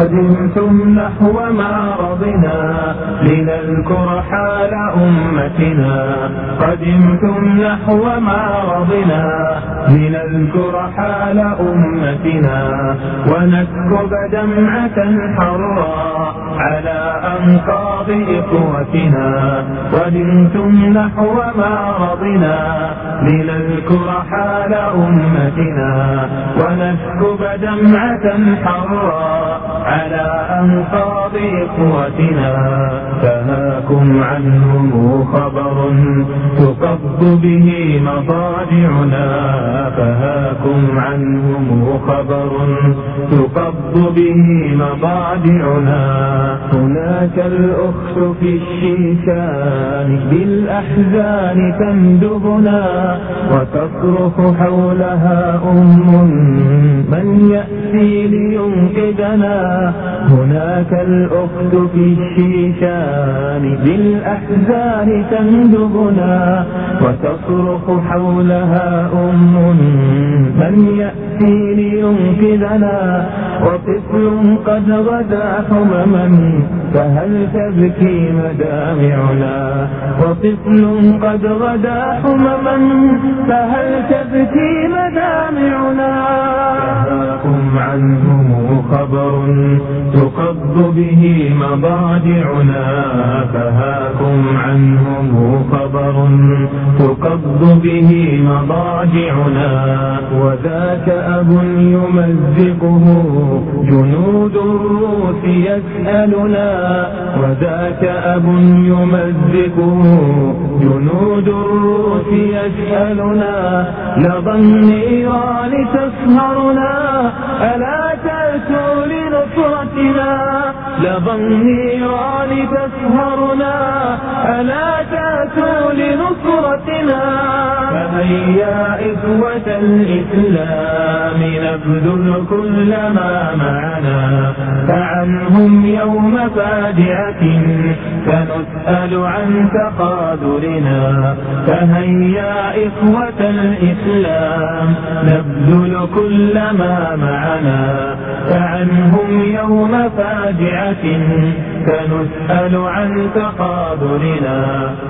قدمتم نحو معرضنا لنذكر حال أمتنا. قدمتم نحو معرضنا لنذكر حال أمتنا ونسكب دمعة حراء على أنقاض إخوتنا. قدمتم نحو معرضنا لنذكر حال أمتنا ونسكب دمعة حراء على أنقاض إخوتنا. فهاكم عنهم خبر تقض به مضاجعنا. فهاكم عنهم خبر تقض به مضاجعنا. هناك الأخت في الشيشان بالأحزان تندبنا وتصرخ حولها من يأتي لينقذنا. هناك الأخت في الشيشان بالأحزان تندبنا وتصرخ حولها من يأتي لينقذنا. وطفل قد غدا حمما فهل تبكي مدامعنا. وطفل قد غدا حمما فهل تبكي مدامعنا. فهاكم عنهم خبر تقض به مضاجعنا. فهاكم عنهم خبر تقض به مضاجعنا. وذاك أب يمزقه جنود الروس يسألنا. وذاك أب يمزقه جنود الروس يسألنا. لظى النيران تسهرنا ألا تأتوا لنصرتنا. لظى النيران تسهرنا ألا تأتوا لنصرتنا. فهيا إخوة الإسلام نبذل كل ما معنا. فعنهم يوم فاجعة سنسأل عن تقادرنا. فهيا إخوة الإسلام نبذل كل ما معنا. فعنهم يوم فاجعة سنسأل عن تقادرنا.